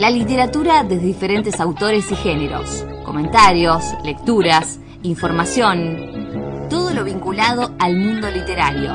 La literatura de diferentes autores y géneros, comentarios, lecturas, información, todo lo vinculado al mundo literario.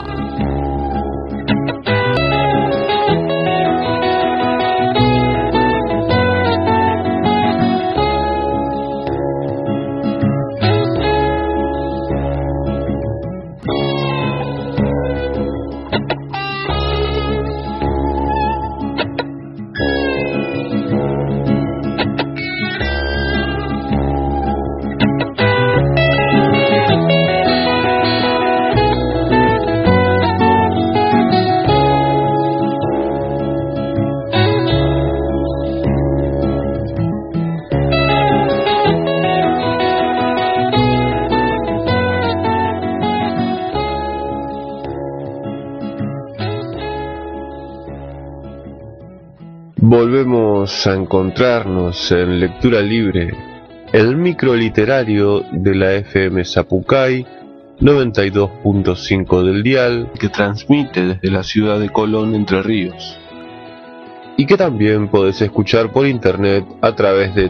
Volvemos a encontrarnos en Lectura Libre, el micro literario de la FM Zapucay 92.5 del dial, que transmite desde la ciudad de Colón, Entre Ríos, y que también podés escuchar por internet a través de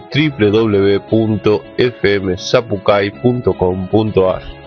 www.fmzapucay.com.ar.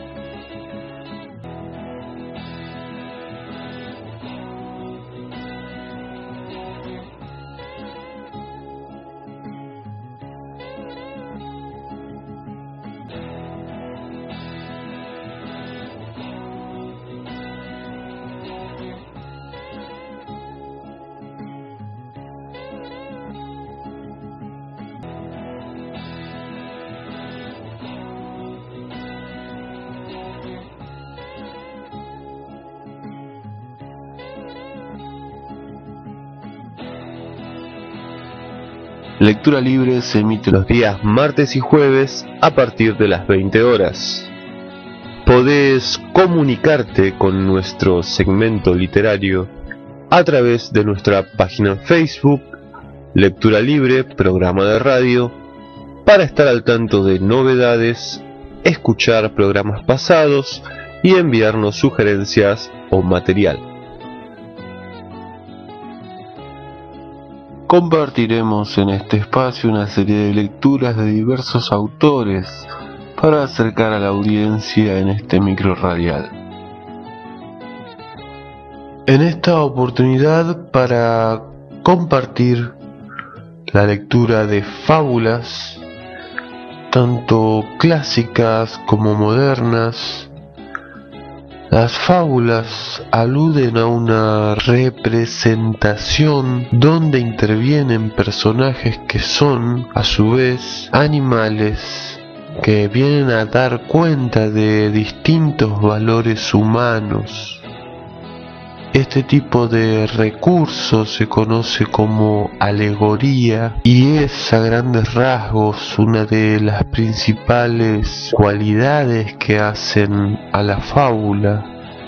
Lectura Libre se emite los días martes y jueves a partir de las 20 horas. Podés comunicarte con nuestro segmento literario a través de nuestra página en Facebook, Lectura Libre, programa de radio, para estar al tanto de novedades, escuchar programas pasados y enviarnos sugerencias o material. Compartiremos en este espacio una serie de lecturas de diversos autores para acercar a la audiencia en este micro radial. En esta oportunidad, para compartir la lectura de fábulas, tanto clásicas como modernas. Las fábulas aluden a una representación donde intervienen personajes que son, a su vez, animales que vienen a dar cuenta de distintos valores humanos. Este tipo de recurso se conoce como alegoría y es a grandes rasgos una de las principales cualidades que hacen a la fábula.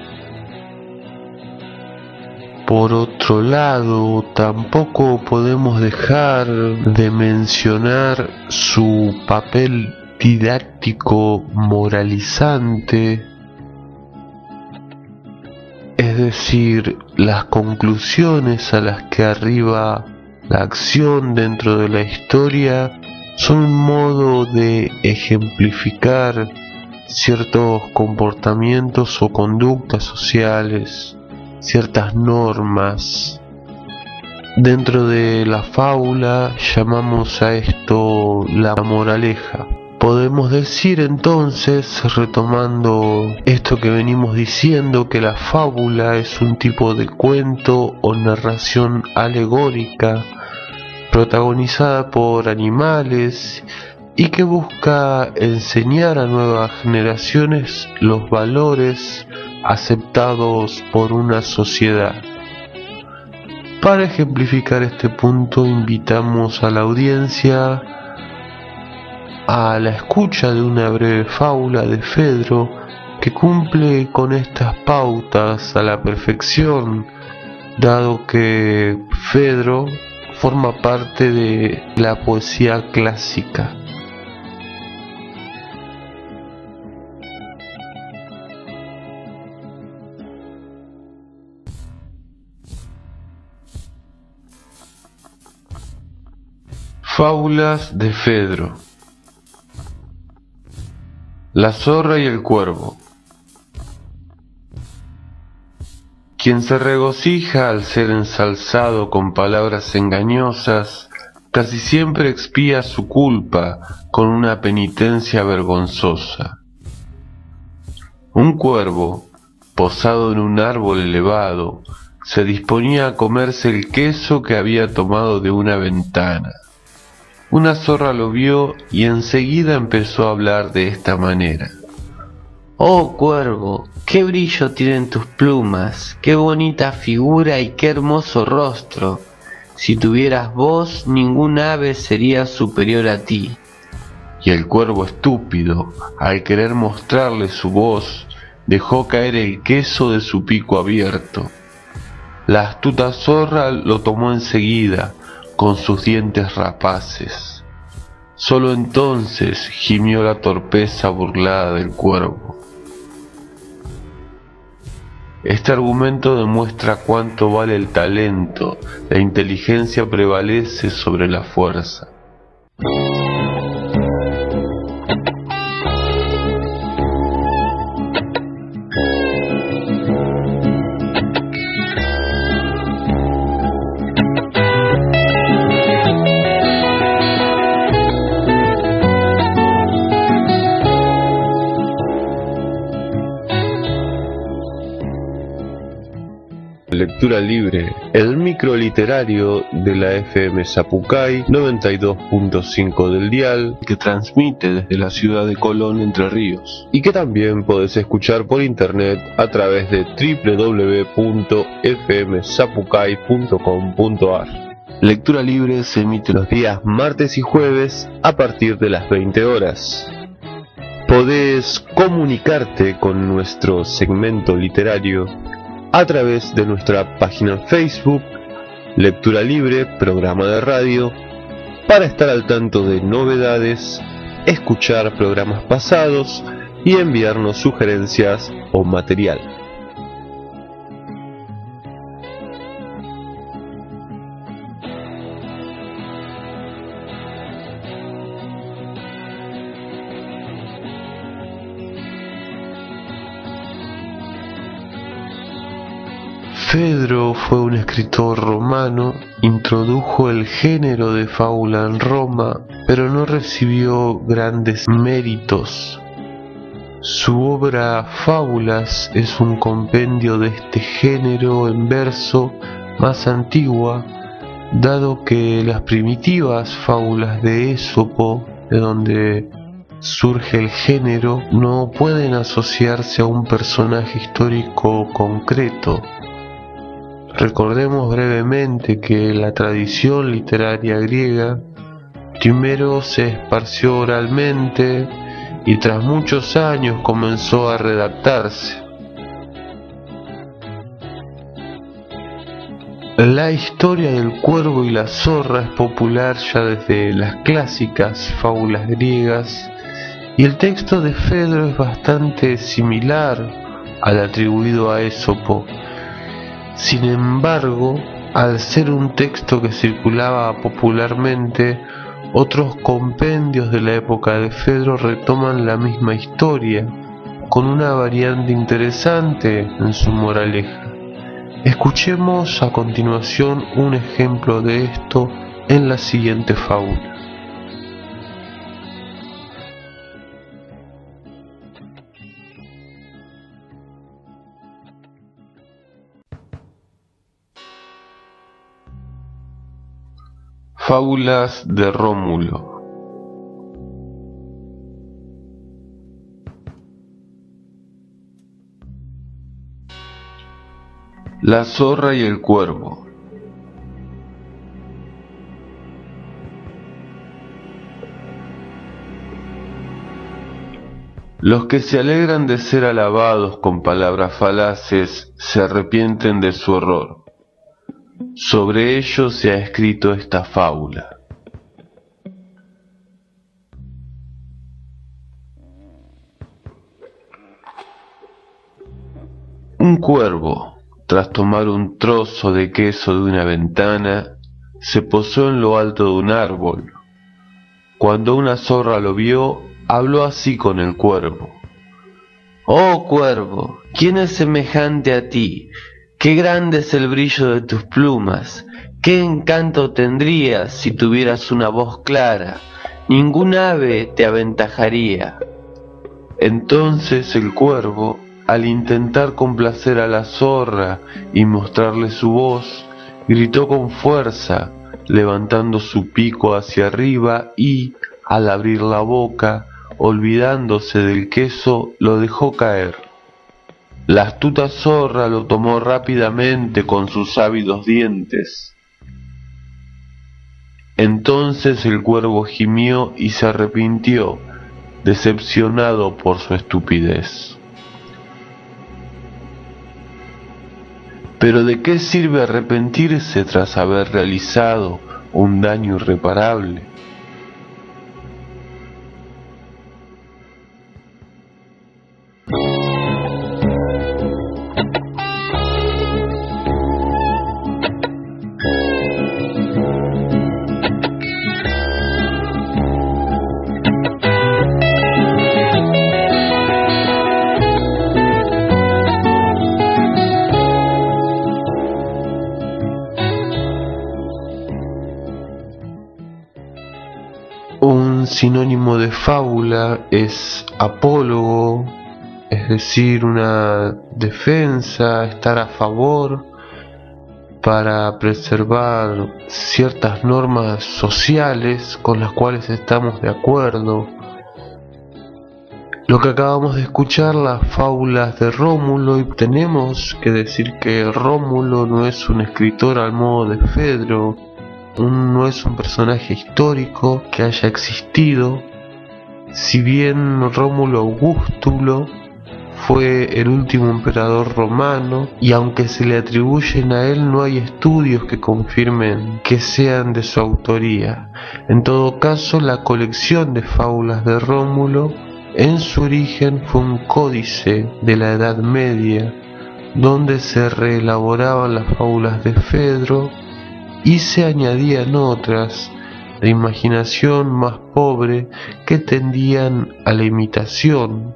Por otro lado, tampoco podemos dejar de mencionar su papel didáctico moralizante, es decir, las conclusiones a las que arriba la acción dentro de la historia son un modo de ejemplificar ciertos comportamientos o conductas sociales, ciertas normas. Dentro de la fábula llamamos a esto la moraleja. Podemos decir entonces, retomando esto que venimos diciendo, que la fábula es un tipo de cuento o narración alegórica protagonizada por animales y que busca enseñar a nuevas generaciones los valores aceptados por una sociedad. Para ejemplificar este punto, invitamos a la audiencia a la escucha de una breve fábula de Fedro que cumple con estas pautas a la perfección, dado que Fedro forma parte de la poesía clásica. Fábulas de Fedro. La zorra y el cuervo. Quien se regocija al ser ensalzado con palabras engañosas, casi siempre expía su culpa con una penitencia vergonzosa. Un cuervo, posado en un árbol elevado, se disponía a comerse el queso que había tomado de una ventana. Una zorra lo vio y enseguida empezó a hablar de esta manera. Oh cuervo, qué brillo tienen tus plumas, qué bonita figura y qué hermoso rostro. Si tuvieras voz, ningún ave sería superior a ti. Y el cuervo estúpido, al querer mostrarle su voz, dejó caer el queso de su pico abierto. La astuta zorra lo tomó enseguida, con sus dientes rapaces. Solo entonces gimió la torpeza burlada del cuervo. Este argumento demuestra cuánto vale el talento. La inteligencia prevalece sobre la fuerza. Lectura Libre, el microliterario de la FM Zapucay 92.5 del dial, que transmite desde la ciudad de Colón, Entre Ríos, y que también podés escuchar por internet a través de www.fmzapucay.com.ar. Lectura Libre se emite los días martes y jueves a partir de las 20 horas. Podés comunicarte con nuestro segmento literario a través de nuestra página en Facebook, Lectura Libre, programa de radio, para estar al tanto de novedades, escuchar programas pasados y enviarnos sugerencias o material. Fedro fue un escritor romano, introdujo el género de fábula en Roma, pero no recibió grandes méritos. Su obra Fábulas es un compendio de este género en verso más antigua, dado que las primitivas fábulas de Ésopo, de donde surge el género, no pueden asociarse a un personaje histórico concreto. Recordemos brevemente que la tradición literaria griega primero se esparció oralmente y tras muchos años comenzó a redactarse. La historia del cuervo y la zorra es popular ya desde las clásicas fábulas griegas y el texto de Fedro es bastante similar al atribuido a Ésopo. Sin embargo, al ser un texto que circulaba popularmente, otros compendios de la época de Fedro retoman la misma historia, con una variante interesante en su moraleja. Escuchemos a continuación un ejemplo de esto en la siguiente fábula. Fábulas de Rómulo. La zorra y el cuervo. Los que se alegran de ser alabados con palabras falaces se arrepienten de su error. Sobre ello se ha escrito esta fábula. Un cuervo, tras tomar un trozo de queso de una ventana, se posó en lo alto de un árbol, Cuando una zorra lo vio, habló así con el cuervo: Oh cuervo, ¿quién es semejante a ti? Qué grande es el brillo de tus plumas, qué encanto tendrías si tuvieras una voz clara, ningún ave te aventajaría. Entonces el cuervo, al intentar complacer a la zorra y mostrarle su voz, gritó con fuerza, levantando su pico hacia arriba y, al abrir la boca, olvidándose del queso, lo dejó caer. La astuta zorra lo tomó rápidamente con sus ávidos dientes. Entonces el cuervo gimió y se arrepintió, decepcionado por su estupidez. Pero ¿de qué sirve arrepentirse tras haber realizado un daño irreparable? Un sinónimo de fábula es apólogo, es decir, una defensa, estar a favor para preservar ciertas normas sociales con las cuales estamos de acuerdo. Lo que acabamos de escuchar, las fábulas de Rómulo, y tenemos que decir que Rómulo no es un escritor al modo de Fedro, no es un personaje histórico que haya existido. Si bien Rómulo Augustulo fue el último emperador romano, y aunque se le atribuyen a él, no hay estudios que confirmen que sean de su autoría. En todo caso, la colección de fábulas de Rómulo en su origen fue un códice de la Edad Media, donde se reelaboraban las fábulas de Fedro y se añadían otras de imaginación más pobre que tendían a la imitación.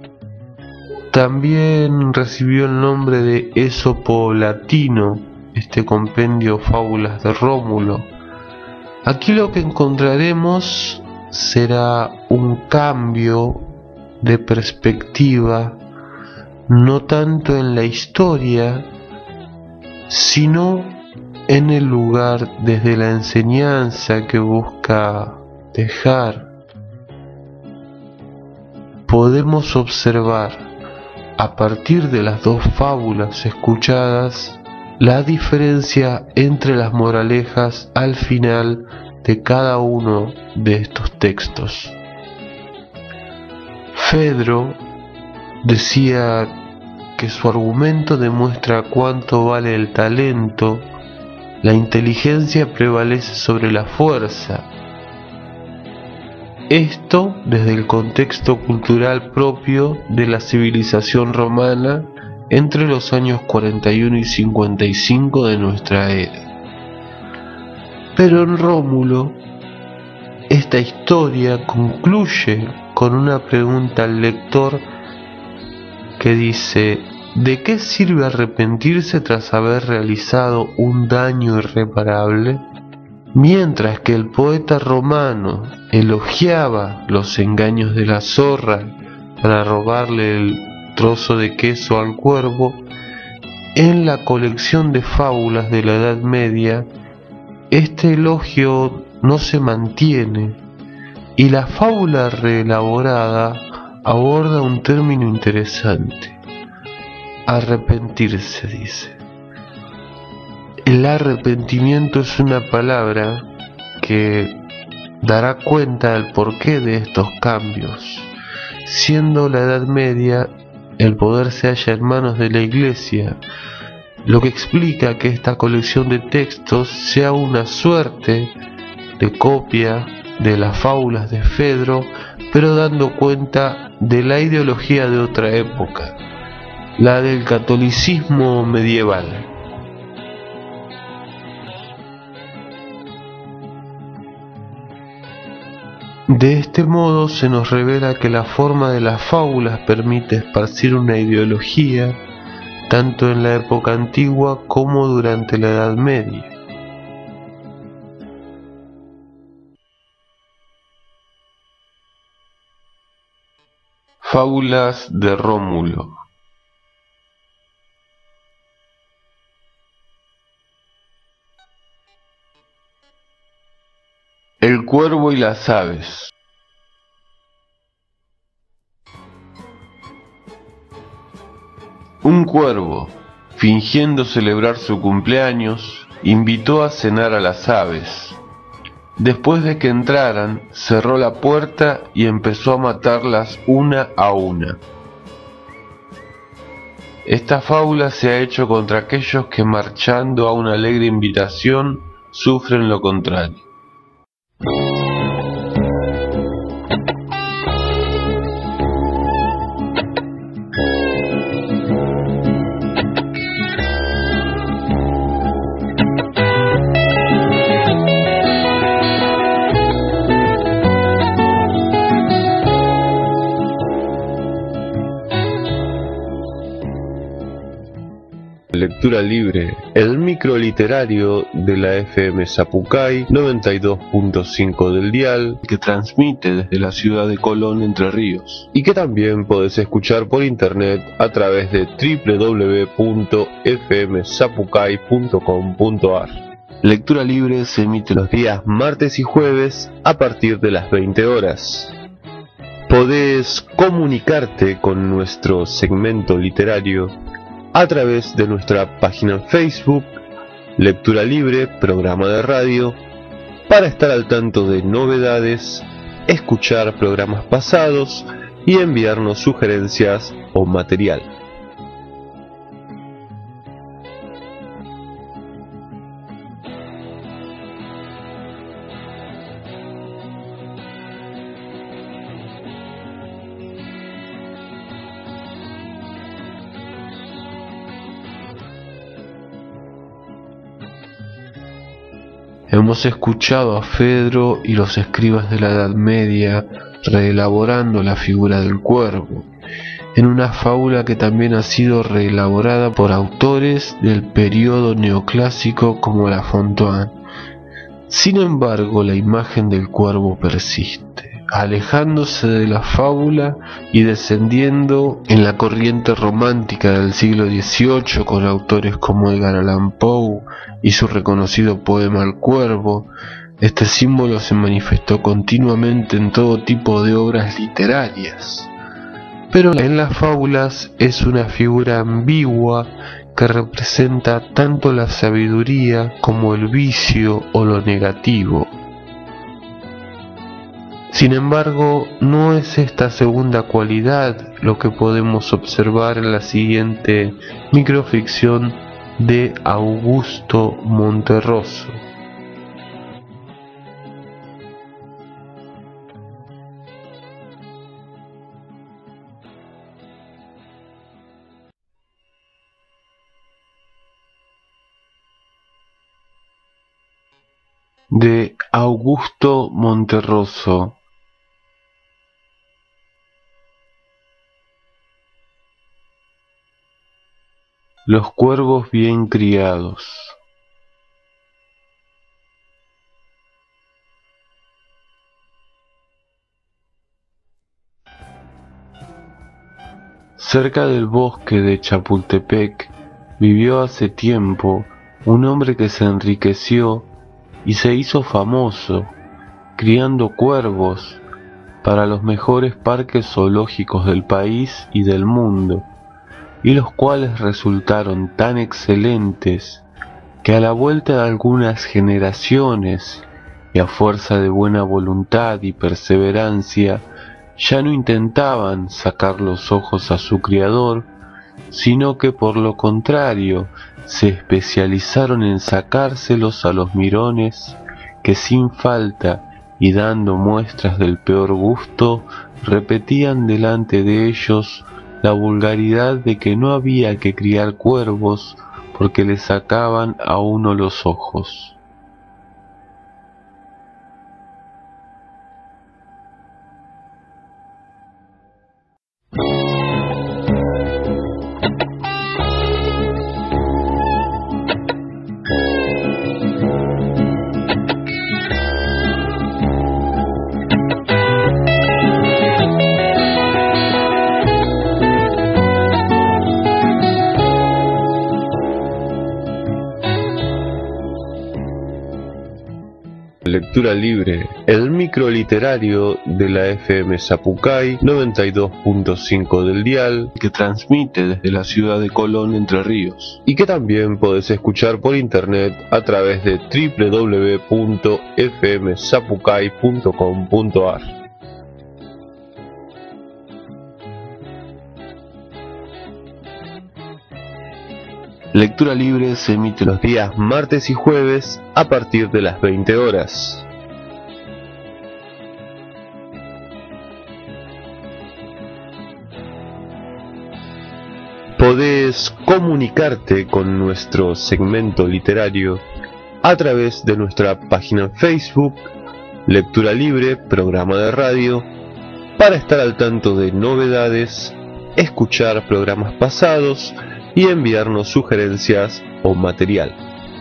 También recibió el nombre de Esopo Latino, este compendio Fábulas de Rómulo. Aquí lo que encontraremos será un cambio de perspectiva, no tanto en la historia, sino en el lugar desde la enseñanza que busca dejar. Podemos observar, a partir de las dos fábulas escuchadas, la diferencia entre las moralejas al final de cada uno de estos textos. Fedro decía que su argumento demuestra cuánto vale el talento. La inteligencia prevalece sobre la fuerza. Esto desde el contexto cultural propio de la civilización romana entre los años 41 y 55 de nuestra era. Pero en Rómulo, esta historia concluye con una pregunta al lector que dice: ¿de qué sirve arrepentirse tras haber realizado un daño irreparable? Mientras que el poeta romano elogiaba los engaños de la zorra para robarle el trozo de queso al cuervo, en la colección de fábulas de la Edad Media, este elogio no se mantiene, y la fábula reelaborada aborda un término interesante: arrepentirse, dice. El arrepentimiento es una palabra que dará cuenta del porqué de estos cambios. Siendo la Edad Media, el poder se halla en manos de la Iglesia, lo que explica que esta colección de textos sea una suerte de copia de las fábulas de Fedro, pero dando cuenta de la ideología de otra época, la del catolicismo medieval. De este modo se nos revela que la forma de las fábulas permite esparcir una ideología tanto en la época antigua como durante la Edad Media. Fábulas de Rómulo. El cuervo y las aves. Un cuervo, fingiendo celebrar su cumpleaños, invitó a cenar a las aves. Después de que entraran, cerró la puerta y empezó a matarlas una a una. Esta fábula se ha hecho contra aquellos que, marchando a una alegre invitación, sufren lo contrario. Lectura Libre, el microliterario de la FM Zapucay 92.5 del dial, que transmite desde la ciudad de Colón, Entre Ríos, y que también podés escuchar por internet a través de www.fmzapucay.com.ar. Lectura Libre se emite los días martes y jueves a partir de las 20 horas. Podés comunicarte con nuestro segmento literario a través de nuestra página en Facebook, Lectura Libre, programa de radio, para estar al tanto de novedades, escuchar programas pasados y enviarnos sugerencias o material. Hemos escuchado a Fedro y los escribas de la Edad Media reelaborando la figura del cuervo, en una fábula que también ha sido reelaborada por autores del periodo neoclásico como La Fontaine. Sin embargo, la imagen del cuervo persiste, alejándose de la fábula y descendiendo en la corriente romántica del siglo XVIII con autores como Edgar Allan Poe y su reconocido poema El Cuervo. Este símbolo se manifestó continuamente en todo tipo de obras literarias, pero en las fábulas es una figura ambigua que representa tanto la sabiduría como el vicio o lo negativo. Sin embargo, no es esta segunda cualidad lo que podemos observar en la siguiente microficción de Augusto Monterroso. De Augusto Monterroso. Los cuervos bien criados. Cerca del bosque de Chapultepec vivió hace tiempo un hombre que se enriqueció y se hizo famoso criando cuervos para los mejores parques zoológicos del país y del mundo, y los cuales resultaron tan excelentes que a la vuelta de algunas generaciones y a fuerza de buena voluntad y perseverancia ya no intentaban sacar los ojos a su criador, sino que por lo contrario se especializaron en sacárselos a los mirones que sin falta y dando muestras del peor gusto repetían delante de ellos la vulgaridad de que no había que criar cuervos porque le sacaban a uno los ojos. Lectura Libre, el micro literario de la FM Zapucay 92.5 del dial, que transmite desde la ciudad de Colón, Entre Ríos, y que también podés escuchar por internet a través de www.fmzapucay.com.ar. Lectura Libre se emite Los días martes y jueves a partir de las 20 horas. Podés comunicarte con nuestro segmento literario a través de nuestra página en Facebook, Lectura Libre, programa de radio, para estar al tanto de novedades, escuchar programas pasados y enviarnos sugerencias o material.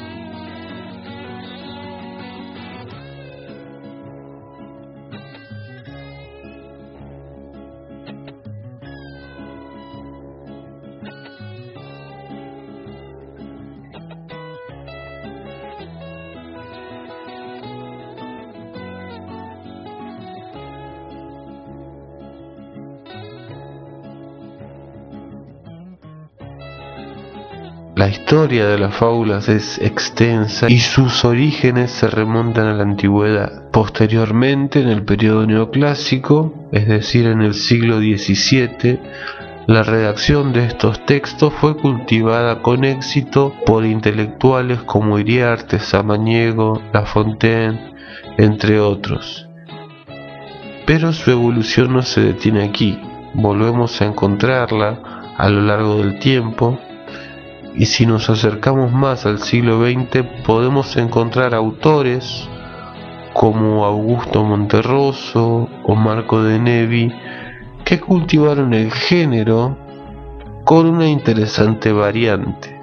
La historia de las fábulas es extensa y sus orígenes se remontan a la antigüedad. Posteriormente, en el periodo neoclásico, es decir, en el siglo XVII, la redacción de estos textos fue cultivada con éxito por intelectuales como Iriarte, Samaniego, La Fontaine, entre otros. Pero su evolución no se detiene aquí. Volvemos a encontrarla a lo largo del tiempo. Y si nos acercamos más al siglo XX, podemos encontrar autores como Augusto Monterroso o Marco de Nevi que cultivaron el género con una interesante variante.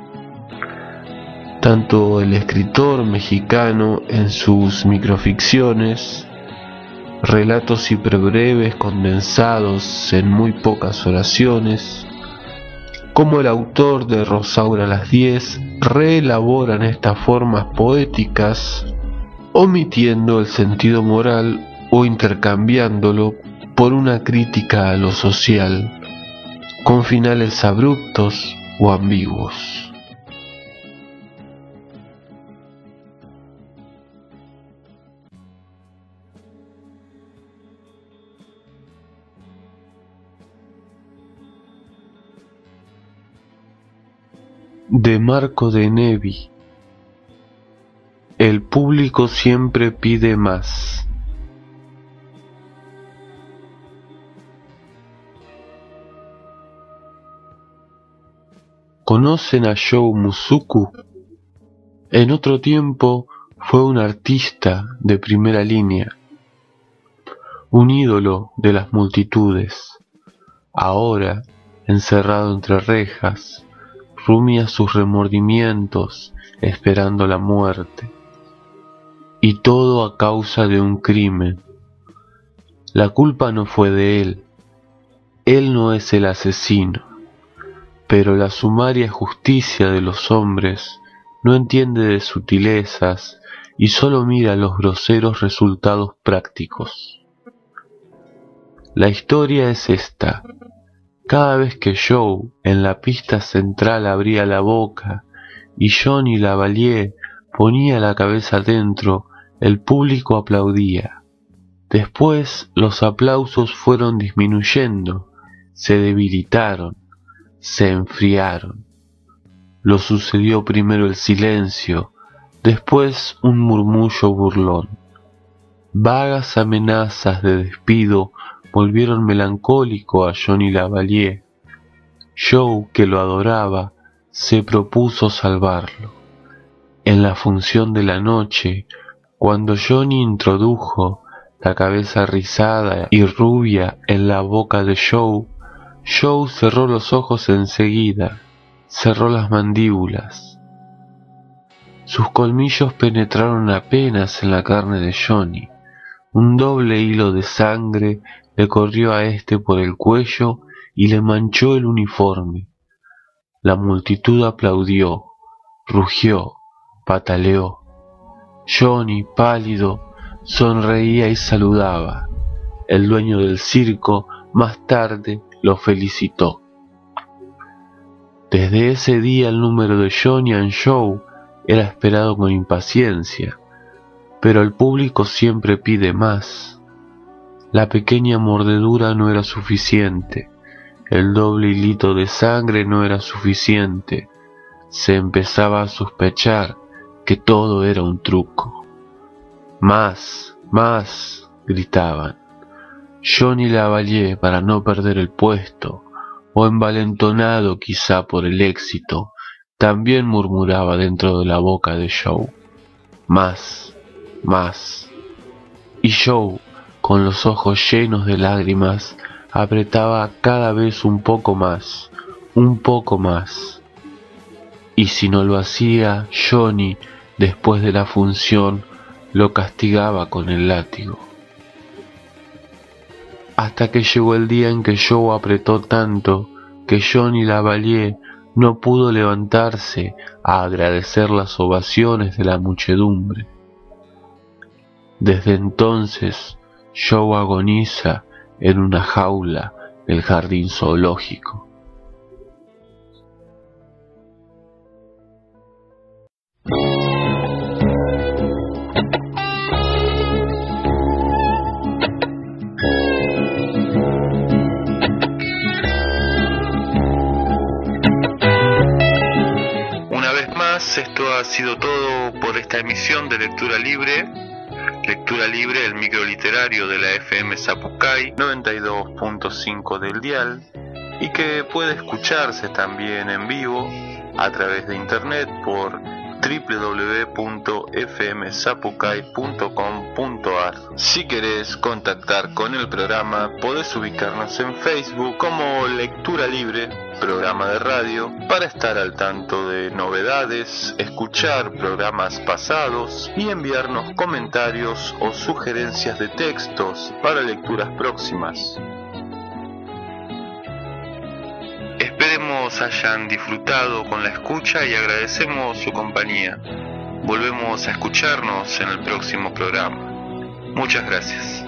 Tanto el escritor mexicano en sus microficciones, relatos hiperbreves condensados en muy pocas oraciones, como el autor de Rosaura a las 10 reelaboran estas formas poéticas, omitiendo el sentido moral o intercambiándolo por una crítica a lo social, con finales abruptos o ambiguos. De Marco de Nevi. El público siempre pide más. ¿Conocen a Shou Musuku? En otro tiempo fue un artista de primera línea, un ídolo de las multitudes. Ahora, encerrado entre rejas, rumia sus remordimientos esperando la muerte, y todo a causa de un crimen. La culpa no fue de él no es el asesino, pero la sumaria justicia de los hombres no entiende de sutilezas y solo mira los groseros resultados prácticos. La historia es esta. Cada vez que Joe en la pista central abría la boca y Johnny Lavalier ponía la cabeza dentro, el público aplaudía. Después los aplausos fueron disminuyendo, se debilitaron, se enfriaron. Lo sucedió primero el silencio, después un murmullo burlón. Vagas amenazas de despido volvieron melancólico a Johnny Lavalier. Joe, que lo adoraba, se propuso salvarlo. En la función de la noche, cuando Johnny introdujo la cabeza rizada y rubia en la boca de Joe cerró los ojos enseguida, cerró las mandíbulas. Sus colmillos penetraron apenas en la carne de Johnny. Un doble hilo de sangre le corrió a éste por el cuello y le manchó el uniforme. La multitud aplaudió, rugió, pataleó. Johnny, pálido, sonreía y saludaba. El dueño del circo más tarde lo felicitó. Desde ese día el número de Johnny and Joe era esperado con impaciencia, pero el público siempre pide más. La pequeña mordedura no era suficiente, el doble hilito de sangre no era suficiente, se empezaba a sospechar que todo era un truco. Más, más, gritaban. Johnny Lavallée, para no perder el puesto, o envalentonado quizá por el éxito, también murmuraba dentro de la boca de Joe. Más, más. Y Joe, con los ojos llenos de lágrimas, apretaba cada vez un poco más, un poco más. Y si no lo hacía, Johnny, después de la función, lo castigaba con el látigo. Hasta que llegó el día en que Joe apretó tanto que Johnny Lavallée no pudo levantarse a agradecer las ovaciones de la muchedumbre. Desde entonces, Joe agoniza en una jaula del jardín zoológico. Esto ha sido todo por esta emisión de Lectura Libre, el microliterario de la FM Zapucay 92.5 del dial, y que puede escucharse también en vivo a través de internet por www.fmzapucay.com.ar. Si querés contactar con el programa, podés ubicarnos en Facebook como Lectura Libre, programa de radio, para estar al tanto de novedades, escuchar programas pasados y enviarnos comentarios o sugerencias de textos para lecturas próximas. Esperemos hayan disfrutado con la escucha y agradecemos su compañía. Volvemos a escucharnos en el próximo programa. Muchas gracias.